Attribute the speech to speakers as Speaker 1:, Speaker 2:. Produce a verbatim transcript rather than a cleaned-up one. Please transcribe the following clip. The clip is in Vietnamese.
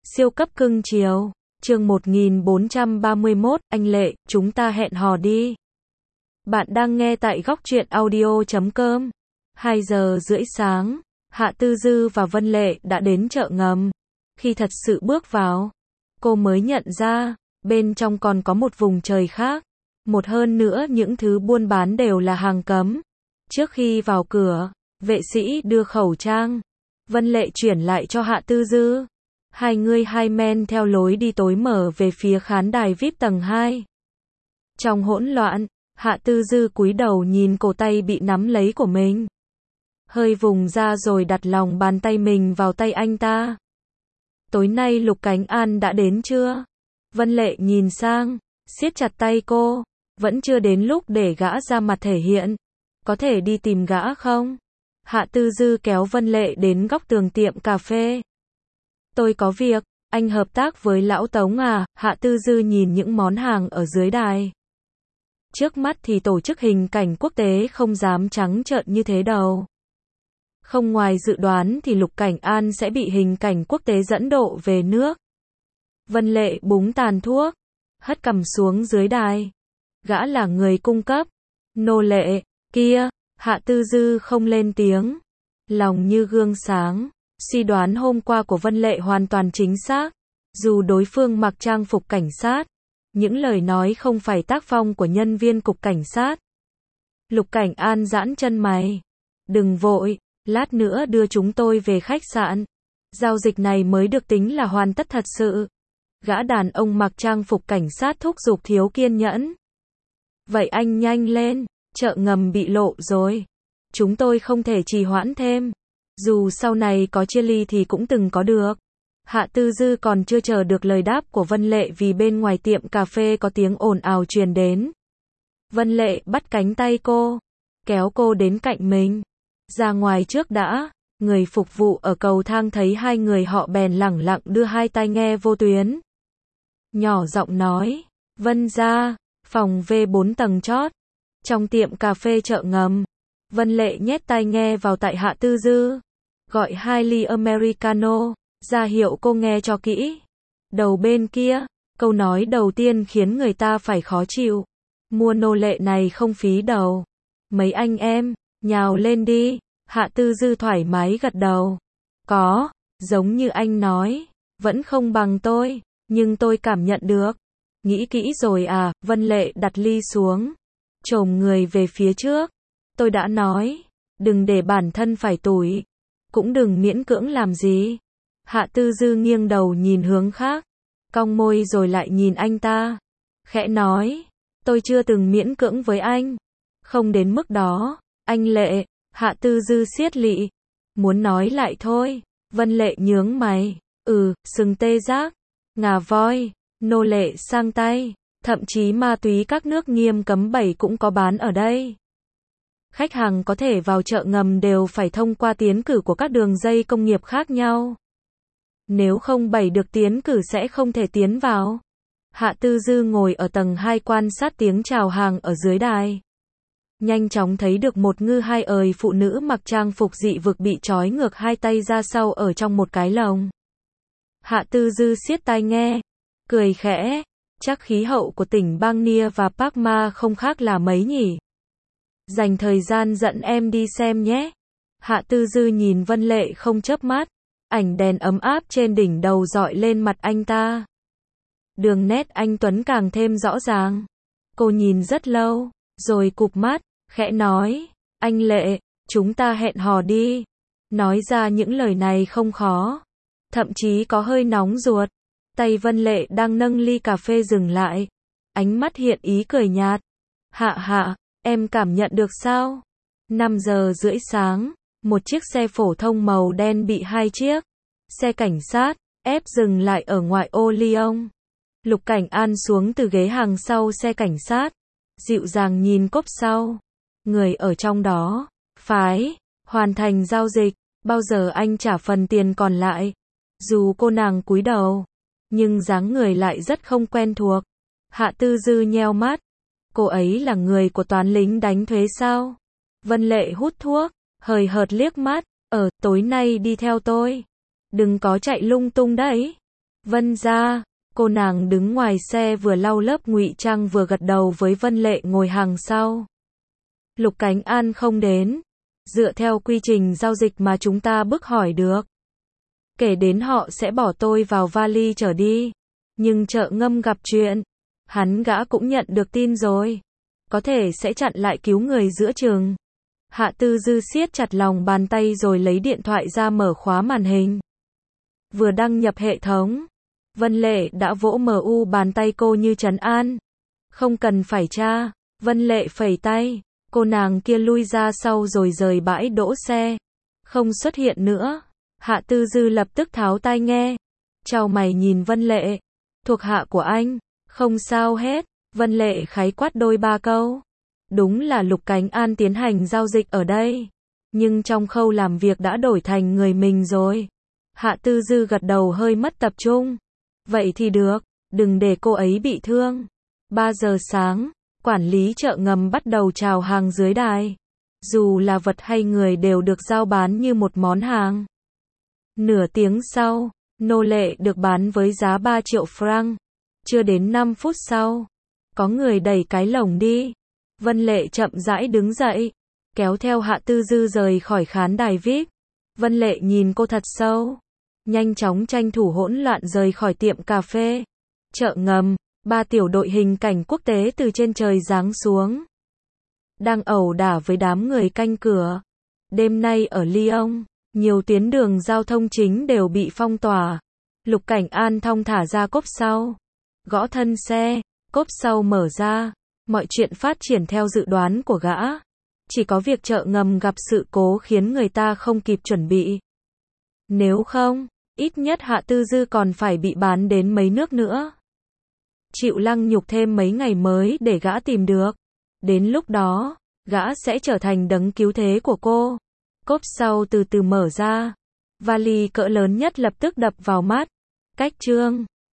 Speaker 1: Siêu cấp cưng chiều. Chương một nghìn bốn trăm ba mươi mốt, anh Lệ, chúng ta hẹn hò đi. Bạn đang nghe tại góc truyện audio chấm com. hai giờ rưỡi sáng, Hạ Tư Dư và Vân Lệ đã đến chợ ngầm. Khi thật sự bước vào, cô mới nhận ra, bên trong còn có một vùng trời khác. Một hơn nữa những thứ buôn bán đều là hàng cấm. Trước khi vào cửa, vệ sĩ đưa khẩu trang. Vân Lệ chuyển lại cho Hạ Tư Dư. Hai người hai men theo lối đi tối mở về phía khán đài vi ai pi tầng hai. Trong hỗn loạn, Hạ Tư Dư cúi đầu nhìn cổ tay bị nắm lấy của mình. Hơi vùng ra rồi đặt lòng bàn tay mình vào tay anh ta. Tối nay Lục Cảnh An đã đến chưa? Vân Lệ nhìn sang, siết chặt tay cô. Vẫn chưa đến lúc để gã ra mặt thể hiện. Có thể đi tìm gã không? Hạ Tư Dư kéo Vân Lệ đến góc tường tiệm cà phê. Tôi có việc, anh hợp tác với lão Tống à? Hạ Tư Dư nhìn những món hàng ở dưới đài. Trước mắt thì tổ chức hình cảnh quốc tế không dám trắng trợn như thế đâu. Không ngoài dự đoán thì Lục Cảnh An sẽ bị hình cảnh quốc tế dẫn độ về nước. Vân Lệ búng tàn thuốc, hất cằm xuống dưới đài. Gã là người cung cấp. Nô lệ, kia, Hạ Tư Dư không lên tiếng. Lòng như gương sáng. Suy đoán hôm qua của Vân Lệ hoàn toàn chính xác. Dù đối phương mặc trang phục cảnh sát, những lời nói không phải tác phong của nhân viên cục cảnh sát. Lục Cảnh An giãn chân mày. Đừng vội, lát nữa đưa chúng tôi về khách sạn. Giao dịch này mới được tính là hoàn tất thật sự. Gã đàn ông mặc trang phục cảnh sát thúc giục thiếu kiên nhẫn. Vậy anh nhanh lên, chợ ngầm bị lộ rồi. Chúng tôi không thể trì hoãn thêm. Dù sau này có chia ly thì cũng từng có được. Hạ Tư Dư còn chưa chờ được lời đáp của Vân Lệ vì bên ngoài tiệm cà phê có tiếng ồn ào truyền đến. Vân Lệ bắt cánh tay cô, kéo cô đến cạnh mình. Ra ngoài trước đã. Người phục vụ ở cầu thang thấy hai người họ bèn lẳng lặng đưa hai tai nghe vô tuyến. Nhỏ giọng nói, Vân ra, phòng vê bốn tầng chót. Trong tiệm cà phê chợ ngầm, Vân Lệ nhét tai nghe vào tại Hạ Tư Dư. Gọi hai ly Americano, ra hiệu cô nghe cho kỹ. Đầu bên kia, câu nói đầu tiên khiến người ta phải khó chịu. Mua nô lệ này không phí đầu. Mấy anh em, nhào lên đi. Hạ Tư Dư thoải mái gật đầu. Có, giống như anh nói, vẫn không bằng tôi, nhưng tôi cảm nhận được. Nghĩ kỹ rồi à? Vân Lệ đặt ly xuống, chồm người về phía trước. Tôi đã nói, đừng để bản thân phải tủi. Cũng đừng miễn cưỡng làm gì. Hạ Tư Dư nghiêng đầu nhìn hướng khác, cong môi rồi lại nhìn anh ta. Khẽ nói, tôi chưa từng miễn cưỡng với anh. Không đến mức đó, anh Lệ. Hạ Tư Dư siết lị. Muốn nói lại thôi. Vân Lệ nhướng mày. Ừ, sừng tê giác, ngà voi, nô lệ sang tay. Thậm chí ma túy các nước nghiêm cấm bảy cũng có bán ở đây. Khách hàng có thể vào chợ ngầm đều phải thông qua tiến cử của các đường dây công nghiệp khác nhau. Nếu không bảy được tiến cử sẽ không thể tiến vào. Hạ Tư Dư ngồi ở tầng hai quan sát tiếng chào hàng ở dưới đài. Nhanh chóng thấy được một ngư hai ời phụ nữ mặc trang phục dị vực bị trói ngược hai tay ra sau ở trong một cái lồng. Hạ Tư Dư siết tai nghe, cười khẽ, chắc khí hậu của tỉnh Bang Nia và Parma không khác là mấy nhỉ. Dành thời gian dẫn em đi xem nhé. Hạ Tư Dư nhìn Vân Lệ không chớp mắt, ảnh đèn ấm áp trên đỉnh đầu dọi lên mặt anh ta. Đường nét anh tuấn càng thêm rõ ràng. Cô nhìn rất lâu, rồi cụp mắt, khẽ nói, anh Lệ, chúng ta hẹn hò đi. Nói ra những lời này không khó, thậm chí có hơi nóng ruột. Tay Vân Lệ đang nâng ly cà phê dừng lại, ánh mắt hiện ý cười nhạt. Hạ hạ, em cảm nhận được sao? năm giờ rưỡi sáng, một chiếc xe phổ thông màu đen bị hai chiếc xe cảnh sát ép dừng lại ở ngoại ô Lyon. Lục Cảnh An xuống từ ghế hàng sau xe cảnh sát, dịu dàng nhìn cốp sau. Người ở trong đó, phái, hoàn thành giao dịch, bao giờ anh trả phần tiền còn lại. Dù cô nàng cúi đầu, nhưng dáng người lại rất không quen thuộc. Hạ Tư Dư nheo mắt. Cô ấy là người của toán lính đánh thuế sao? Vân Lệ hút thuốc, hời hợt liếc mắt. Ở, tối nay đi theo tôi. Đừng có chạy lung tung đấy. Vân gia, cô nàng đứng ngoài xe vừa lau lớp ngụy trang vừa gật đầu với Vân Lệ ngồi hàng sau. Lục Cánh An không đến, dựa theo quy trình giao dịch mà chúng ta bức hỏi được. Kể đến họ sẽ bỏ tôi vào vali trở đi, nhưng Chợ Ngâm gặp chuyện, hắn gã cũng nhận được tin rồi, có thể sẽ chặn lại cứu người giữa chừng. Hạ Tư Dư siết chặt lòng bàn tay rồi lấy điện thoại ra mở khóa màn hình. Vừa đăng nhập hệ thống, Vân Lệ đã vỗ mu bàn tay cô như trấn an. Không cần phải tra, Vân Lệ phẩy tay, cô nàng kia lui ra sau rồi rời bãi đỗ xe. Không xuất hiện nữa. Hạ Tư Dư lập tức tháo tai nghe. Chào mày nhìn Vân Lệ. Thuộc hạ của anh, không sao hết. Vân Lệ khái quát đôi ba câu. Đúng là Lục Cánh An tiến hành giao dịch ở đây, nhưng trong khâu làm việc đã đổi thành người mình rồi. Hạ Tư Dư gật đầu hơi mất tập trung. Vậy thì được, đừng để cô ấy bị thương. ba giờ sáng, quản lý Chợ Ngầm bắt đầu chào hàng dưới đài. Dù là vật hay người đều được giao bán như một món hàng. Nửa tiếng sau, nô lệ được bán với giá ba triệu franc. Chưa đến năm phút sau, có người đẩy cái lồng đi. Vân Lệ chậm rãi đứng dậy, kéo theo Hạ Tư Dư rời khỏi khán đài vi ai pi. Vân Lệ nhìn cô thật sâu, nhanh chóng tranh thủ hỗn loạn rời khỏi tiệm cà phê. Chợ Ngầm, ba tiểu đội hình cảnh quốc tế từ trên trời giáng xuống, đang ẩu đả với đám người canh cửa. Đêm nay ở Lyon, nhiều tuyến đường giao thông chính đều bị phong tỏa. Lục Cảnh An thong thả ra cốp sau, gõ thân xe, cốp sau mở ra. Mọi chuyện phát triển theo dự đoán của gã. Chỉ có việc Chợ Ngầm gặp sự cố khiến người ta không kịp chuẩn bị. Nếu không, ít nhất Hạ Tư Dư còn phải bị bán đến mấy nước nữa. Chịu lăng nhục thêm mấy ngày mới để gã tìm được. Đến lúc đó, gã sẽ trở thành đấng cứu thế của cô. Cốp sau từ từ mở ra. Vali cỡ lớn nhất lập tức đập vào mắt. Cách chương